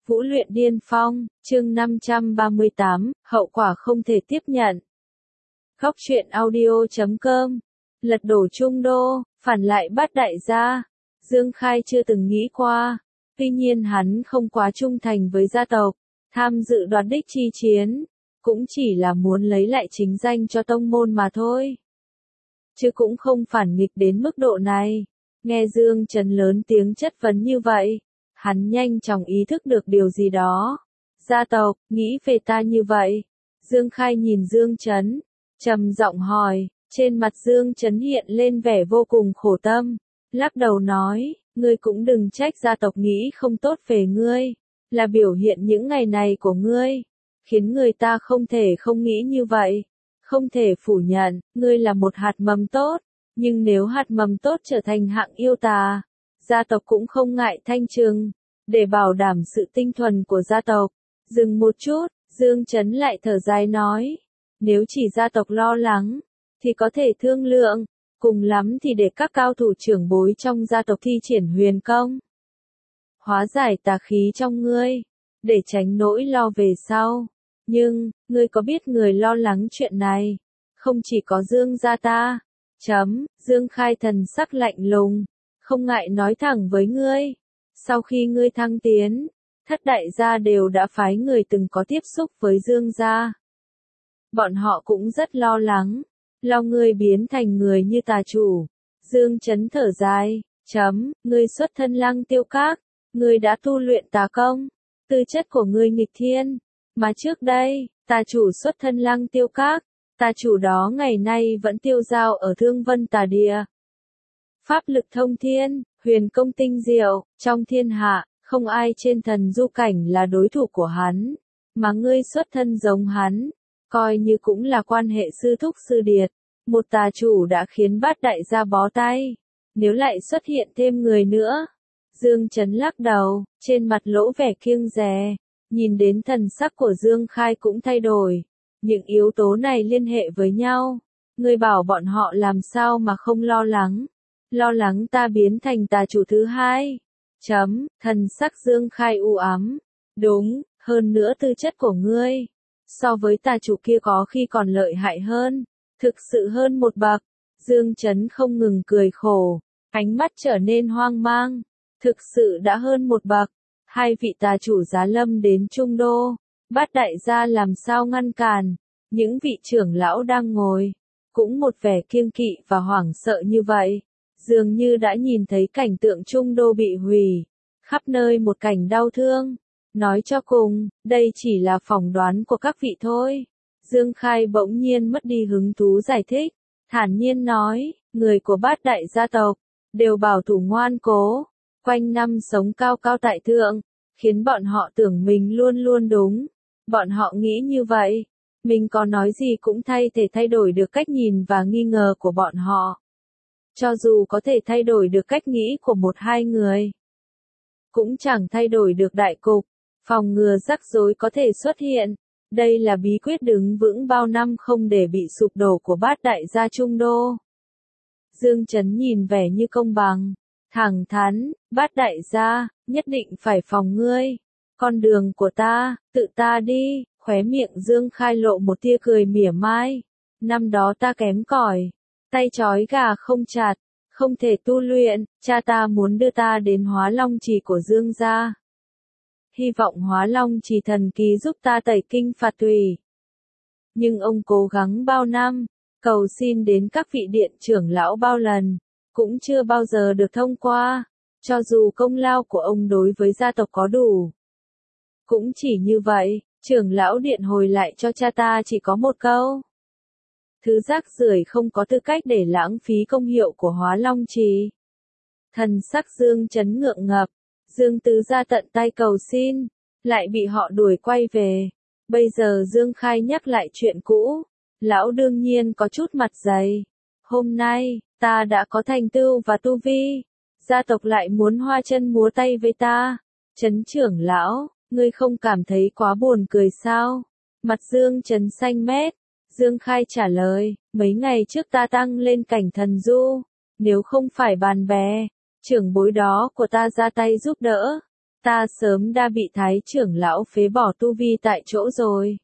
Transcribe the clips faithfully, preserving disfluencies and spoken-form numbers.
Vũ luyện điên phong, chương năm trăm ba mươi tám, hậu quả không thể tiếp nhận. Góc truyện audio chấm com, lật đổ Trung Đô, phản lại Bát Đại gia. Dương Khai chưa từng nghĩ qua, tuy nhiên hắn không quá trung thành với gia tộc, tham dự đoạt đích chi chiến, cũng chỉ là muốn lấy lại chính danh cho tông môn mà thôi. Chứ cũng không phản nghịch đến mức độ này. Nghe Dương Trấn lớn tiếng chất vấn như vậy, hắn nhanh chóng ý thức được điều gì đó. Gia tộc, nghĩ về ta như vậy. Dương Khai nhìn Dương Trấn, trầm giọng hỏi, trên mặt Dương Trấn hiện lên vẻ vô cùng khổ tâm, lắc đầu nói, ngươi cũng đừng trách gia tộc nghĩ không tốt về ngươi, là biểu hiện những ngày này của ngươi, khiến người ta không thể không nghĩ như vậy, không thể phủ nhận, ngươi là một hạt mầm tốt, nhưng nếu hạt mầm tốt trở thành hạng yêu tà, gia tộc cũng không ngại thanh trừng, để bảo đảm sự tinh thuần của gia tộc. Dừng một chút, Dương Trấn lại thở dài nói, nếu chỉ gia tộc lo lắng, thì có thể thương lượng, cùng lắm thì để các cao thủ trưởng bối trong gia tộc thi triển huyền công. Hóa giải tà khí trong ngươi, để tránh nỗi lo về sau. Nhưng, ngươi có biết người lo lắng chuyện này, không chỉ có Dương gia ta. Chấm, Dương Khai thần sắc lạnh lùng, không ngại nói thẳng với ngươi. Sau khi ngươi thăng tiến, thất đại gia đều đã phái người từng có tiếp xúc với Dương gia. Bọn họ cũng rất lo lắng, lo ngươi biến thành người như tà chủ. Dương Trấn thở dài, chấm, ngươi xuất thân Lăng Tiêu Các, ngươi đã tu luyện tà công, tư chất của ngươi nghịch thiên, mà trước đây, tà chủ xuất thân Lăng Tiêu Các, tà chủ đó ngày nay vẫn tiêu dao ở Thương Vân Tà Địa. Pháp lực thông thiên, huyền công tinh diệu, trong thiên hạ, không ai trên thần du cảnh là đối thủ của hắn, mà ngươi xuất thân giống hắn, coi như cũng là quan hệ sư thúc sư điệt, một tà chủ đã khiến Bát Đại gia bó tay, nếu lại xuất hiện thêm người nữa. Dương Trấn lắc đầu, trên mặt lỗ vẻ kiêng dè, nhìn đến thần sắc của Dương Khai cũng thay đổi. Những yếu tố này liên hệ với nhau, ngươi bảo bọn họ làm sao mà không lo lắng, lo lắng ta biến thành tà chủ thứ hai. Chấm, thần sắc Dương Khai u ám, đúng, hơn nữa tư chất của ngươi, so với tà chủ kia có khi còn lợi hại hơn, thực sự hơn một bậc. Dương Trấn không ngừng cười khổ, ánh mắt trở nên hoang mang, thực sự đã hơn một bậc, hai vị tà chủ giá lâm đến Trung Đô. Bát Đại gia làm sao ngăn cản, những vị trưởng lão đang ngồi, cũng một vẻ kiêng kỵ và hoảng sợ như vậy, dường như đã nhìn thấy cảnh tượng Trung Đô bị hủy, khắp nơi một cảnh đau thương. Nói cho cùng, đây chỉ là phỏng đoán của các vị thôi. Dương Khai bỗng nhiên mất đi hứng thú giải thích, thản nhiên nói, người của Bát Đại gia tộc, đều bảo thủ ngoan cố, quanh năm sống cao cao tại thượng, khiến bọn họ tưởng mình luôn luôn đúng. Bọn họ nghĩ như vậy, mình có nói gì cũng thay thể thay đổi được cách nhìn và nghi ngờ của bọn họ. Cho dù có thể thay đổi được cách nghĩ của một hai người, cũng chẳng thay đổi được đại cục, phòng ngừa rắc rối có thể xuất hiện. Đây là bí quyết đứng vững bao năm không để bị sụp đổ của Bát Đại gia Trung Đô. Dương Trấn nhìn vẻ như công bằng, thẳng thắn, Bát Đại gia, nhất định phải phòng ngươi. Con đường của ta, tự ta đi, khóe miệng Dương Khai lộ một tia cười mỉa mai. Năm đó ta kém cỏi, tay trói gà không chặt, không thể tu luyện, cha ta muốn đưa ta đến Hóa Long Trì của Dương gia. Hy vọng Hóa Long Trì thần kỳ giúp ta tẩy kinh phạt tùy. Nhưng ông cố gắng bao năm, cầu xin đến các vị điện trưởng lão bao lần, cũng chưa bao giờ được thông qua, cho dù công lao của ông đối với gia tộc có đủ. Cũng chỉ như vậy, trưởng lão điện hồi lại cho cha ta chỉ có một câu. Thứ rác rưởi không có tư cách để lãng phí công hiệu của Hóa Long Trì. Thần sắc Dương Trấn ngượng ngập, Dương tứ gia tận tay cầu xin, lại bị họ đuổi quay về. Bây giờ Dương Khai nhắc lại chuyện cũ, lão đương nhiên có chút mặt dày. Hôm nay, ta đã có thành tựu và tu vi, gia tộc lại muốn hoa chân múa tay với ta. Trấn trưởng lão, ngươi không cảm thấy quá buồn cười sao? Mặt Dương Trấn xanh mét. Dương Khai trả lời, mấy ngày trước ta tăng lên cảnh thần du, nếu không phải bạn bè, trưởng bối đó của ta ra tay giúp đỡ, ta sớm đã bị thái trưởng lão phế bỏ tu vi tại chỗ rồi.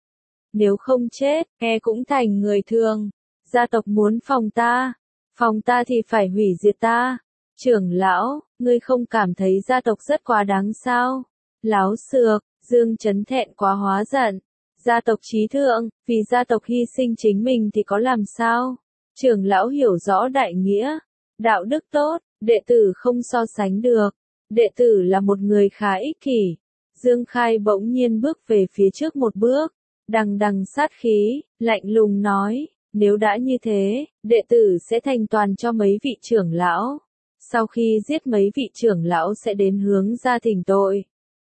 Nếu không chết, e cũng thành người thường. Gia tộc muốn phòng ta, phòng ta thì phải hủy diệt ta. Trưởng lão, ngươi không cảm thấy gia tộc rất quá đáng sao? Láo xược, Dương Chấn thẹn quá hóa giận. Gia tộc trí thượng, vì gia tộc hy sinh chính mình thì có làm sao? Trưởng lão hiểu rõ đại nghĩa, đạo đức tốt, đệ tử không so sánh được. Đệ tử là một người khá ích kỷ. Dương Khai bỗng nhiên bước về phía trước một bước, đằng đằng sát khí, lạnh lùng nói, nếu đã như thế, đệ tử sẽ thành toàn cho mấy vị trưởng lão. Sau khi giết mấy vị trưởng lão sẽ đến hướng ra thỉnh tội.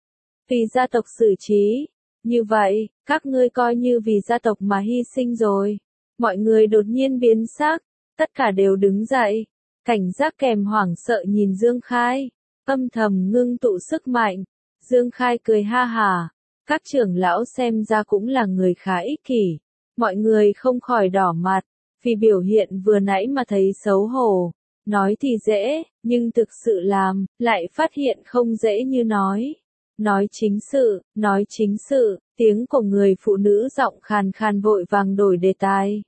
Vì gia tộc xử trí. Như vậy, các ngươi coi như vì gia tộc mà hy sinh rồi. Mọi người đột nhiên biến sắc, tất cả đều đứng dậy, cảnh giác kèm hoảng sợ nhìn Dương Khai, âm thầm ngưng tụ sức mạnh. Dương Khai cười ha hả, các trưởng lão xem ra cũng là người khá ích kỷ. Mọi người không khỏi đỏ mặt, vì biểu hiện vừa nãy mà thấy xấu hổ. Nói thì dễ, nhưng thực sự làm, lại phát hiện không dễ như nói. Nói chính sự, nói chính sự, tiếng của người phụ nữ giọng khàn khàn vội vàng đổi đề tài.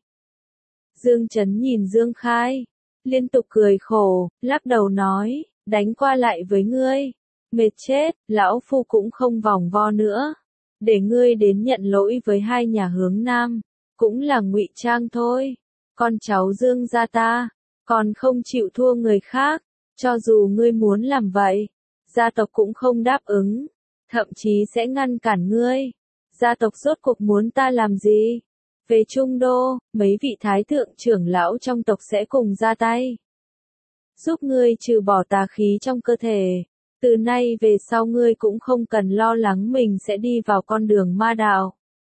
Dương Chấn nhìn Dương Khai, liên tục cười khổ, lắc đầu nói, đánh qua lại với ngươi. Mệt chết, lão phu cũng không vòng vo nữa. Để ngươi đến nhận lỗi với hai nhà hướng Nam, cũng là ngụy trang thôi. Con cháu Dương gia ta, còn không chịu thua người khác, cho dù ngươi muốn làm vậy, gia tộc cũng không đáp ứng, thậm chí sẽ ngăn cản ngươi. Gia tộc rốt cuộc muốn ta làm gì? Về Trung Đô, mấy vị thái thượng trưởng lão trong tộc sẽ cùng ra tay, giúp ngươi trừ bỏ tà khí trong cơ thể. Từ nay về sau ngươi cũng không cần lo lắng mình sẽ đi vào con đường ma đạo.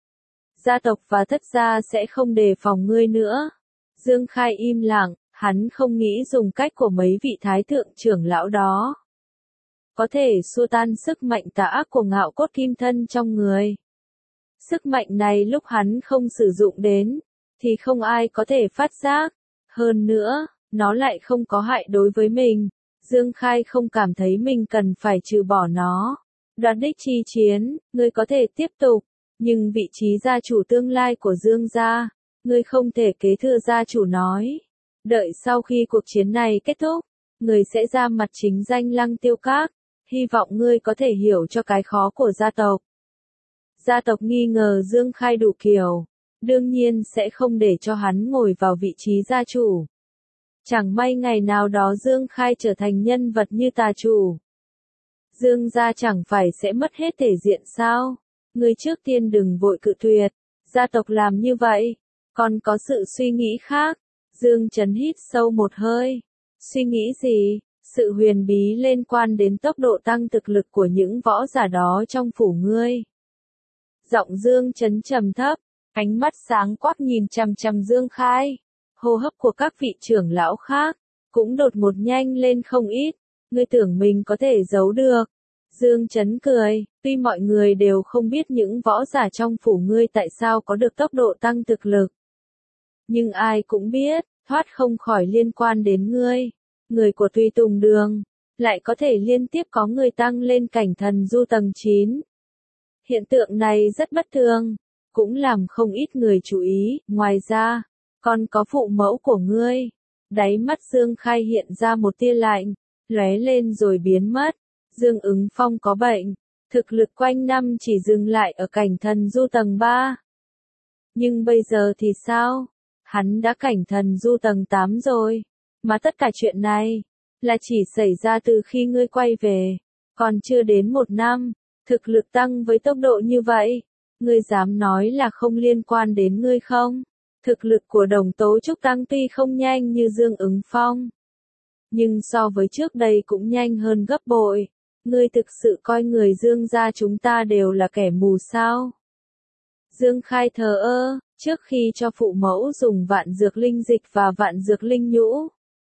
Gia tộc và thất gia sẽ không đề phòng ngươi nữa. Dương Khai im lặng, hắn không nghĩ dùng cách của mấy vị thái thượng trưởng lão đó có thể xua tan sức mạnh tà ác của ngạo cốt kim thân trong người. Sức mạnh này lúc hắn không sử dụng đến, thì không ai có thể phát giác. Hơn nữa, nó lại không có hại đối với mình. Dương Khai không cảm thấy mình cần phải trừ bỏ nó. Đoạt đích chi chiến, ngươi có thể tiếp tục, nhưng vị trí gia chủ tương lai của Dương gia, ngươi không thể kế thừa gia chủ nói. Đợi sau khi cuộc chiến này kết thúc, ngươi sẽ ra mặt chính danh Lăng Tiêu Các, hy vọng ngươi có thể hiểu cho cái khó của gia tộc. Gia tộc nghi ngờ Dương Khai đủ kiểu, đương nhiên sẽ không để cho hắn ngồi vào vị trí gia chủ. Chẳng may ngày nào đó Dương Khai trở thành nhân vật như tà chủ, Dương gia chẳng phải sẽ mất hết thể diện sao? Ngươi trước tiên đừng vội cự tuyệt, gia tộc làm như vậy, còn có sự suy nghĩ khác. Dương Chấn hít sâu một hơi. Suy nghĩ gì? Sự huyền bí liên quan đến tốc độ tăng thực lực của những võ giả đó trong phủ ngươi. Giọng Dương Chấn trầm thấp, ánh mắt sáng quắc nhìn chằm chằm Dương Khai. Hô hấp của các vị trưởng lão khác cũng đột ngột nhanh lên không ít. Ngươi tưởng mình có thể giấu được? Dương Chấn cười, tuy mọi người đều không biết những võ giả trong phủ ngươi tại sao có được tốc độ tăng thực lực, nhưng ai cũng biết, thoát không khỏi liên quan đến ngươi. Người của Tùy Tùng Đường lại có thể liên tiếp có người tăng lên cảnh thần du tầng chín. Hiện tượng này rất bất thường, cũng làm không ít người chú ý. Ngoài ra, còn có phụ mẫu của ngươi. Đáy mắt Dương Khai hiện ra một tia lạnh, lóe lên rồi biến mất. Dương Ứng Phong có bệnh, thực lực quanh năm chỉ dừng lại ở cảnh thần du tầng ba. Nhưng bây giờ thì sao? Hắn đã cảnh thần du tầng tám rồi. Mà tất cả chuyện này là chỉ xảy ra từ khi ngươi quay về, còn chưa đến một năm. Thực lực tăng với tốc độ như vậy, ngươi dám nói là không liên quan đến ngươi không? Thực lực của Đồng Tố Trúc tăng tuy không nhanh như Dương Ứng Phong, nhưng so với trước đây cũng nhanh hơn gấp bội. Ngươi thực sự coi người Dương gia chúng ta đều là kẻ mù sao? Dương Khai thờ ơ, trước khi cho phụ mẫu dùng vạn dược linh dịch và vạn dược linh nhũ,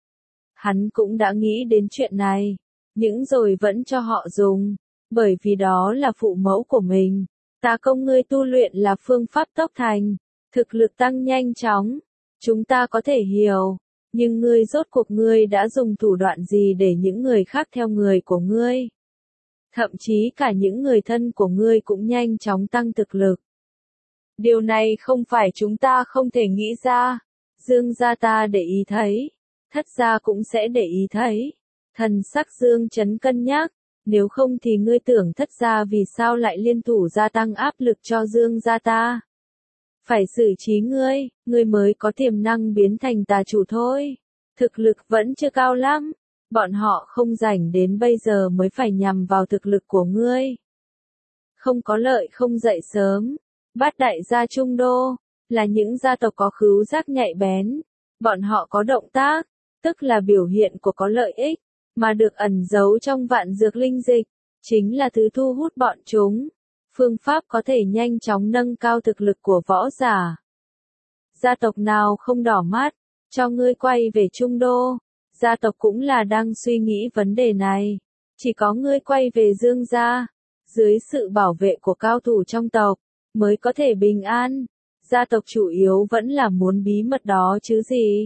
hắn cũng đã nghĩ đến chuyện này, nhưng rồi vẫn cho họ dùng, bởi vì đó là phụ mẫu của mình. Ta công ngươi tu luyện là phương pháp tốc thành, thực lực tăng nhanh chóng, chúng ta có thể hiểu, nhưng ngươi rốt cuộc ngươi đã dùng thủ đoạn gì để những người khác theo người của ngươi? Thậm chí cả những người thân của ngươi cũng nhanh chóng tăng thực lực. Điều này không phải chúng ta không thể nghĩ ra. Dương gia ta để ý thấy, Thất gia cũng sẽ để ý thấy. Thần sắc Dương Chấn cân nhắc, nếu không thì ngươi tưởng Thất gia vì sao lại liên thủ gia tăng áp lực cho Dương gia ta. Phải xử trí ngươi, ngươi mới có tiềm năng biến thành tà chủ thôi. Thực lực vẫn chưa cao lắm, bọn họ không rảnh đến bây giờ mới phải nhằm vào thực lực của ngươi. Không có lợi không dậy sớm. Bát đại gia Trung Đô, là những gia tộc có khứu giác nhạy bén. Bọn họ có động tác, tức là biểu hiện của có lợi ích, mà được ẩn giấu trong vạn dược linh dịch, chính là thứ thu hút bọn chúng. Phương pháp có thể nhanh chóng nâng cao thực lực của võ giả. Gia tộc nào không đỏ mắt, cho ngươi quay về Trung Đô. Gia tộc cũng là đang suy nghĩ vấn đề này. Chỉ có ngươi quay về Dương gia, dưới sự bảo vệ của cao thủ trong tộc, mới có thể bình an. Gia tộc chủ yếu vẫn là muốn bí mật đó chứ gì.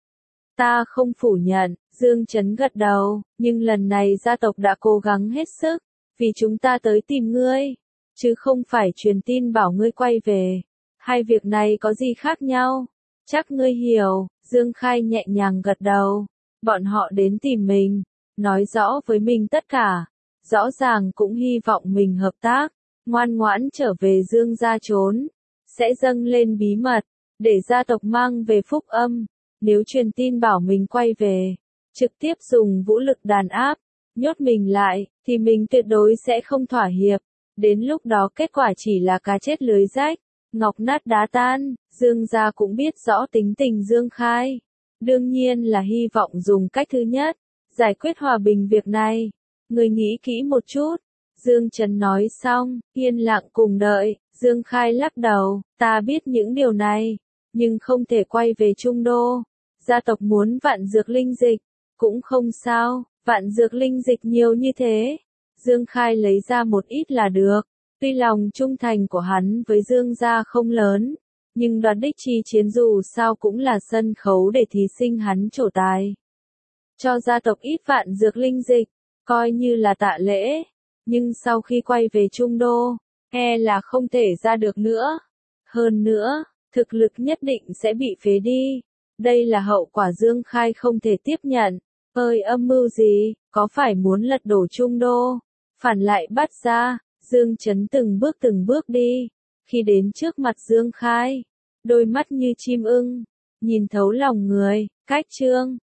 Ta không phủ nhận, Dương Chấn gật đầu, nhưng lần này gia tộc đã cố gắng hết sức, vì chúng ta tới tìm ngươi, chứ không phải truyền tin bảo ngươi quay về. Hai việc này có gì khác nhau? Chắc ngươi hiểu. Dương Khai nhẹ nhàng gật đầu. Bọn họ đến tìm mình, nói rõ với mình tất cả, rõ ràng cũng hy vọng mình hợp tác, ngoan ngoãn trở về Dương gia trốn, sẽ dâng lên bí mật, để gia tộc mang về phúc âm. Nếu truyền tin bảo mình quay về, trực tiếp dùng vũ lực đàn áp, nhốt mình lại, thì mình tuyệt đối sẽ không thỏa hiệp. Đến lúc đó kết quả chỉ là cá chết lưới rách, ngọc nát đá tan. Dương gia cũng biết rõ tính tình Dương Khai. Đương nhiên là hy vọng dùng cách thứ nhất, giải quyết hòa bình việc này. Người nghĩ kỹ một chút. Dương Trấn nói xong, yên lặng cùng đợi. Dương Khai lắc đầu, ta biết những điều này, nhưng không thể quay về Trung Đô. Gia tộc muốn vạn dược linh dịch, cũng không sao, vạn dược linh dịch nhiều như thế. Dương Khai lấy ra một ít là được. Tuy lòng trung thành của hắn với Dương gia không lớn, nhưng đoạt đích chi chiến dù sao cũng là sân khấu để thí sinh hắn trổ tài. Cho gia tộc ít vạn dược linh dịch, coi như là tạ lễ, nhưng sau khi quay về Trung Đô, e là không thể ra được nữa. Hơn nữa, thực lực nhất định sẽ bị phế đi. Đây là hậu quả Dương Khai không thể tiếp nhận. Ơi âm mưu gì, có phải muốn lật đổ Trung Đô, phản lại Bát gia? Dương Chấn từng bước từng bước đi. Khi đến trước mặt Dương Khai, đôi mắt như chim ưng, nhìn thấu lòng người. Cách chương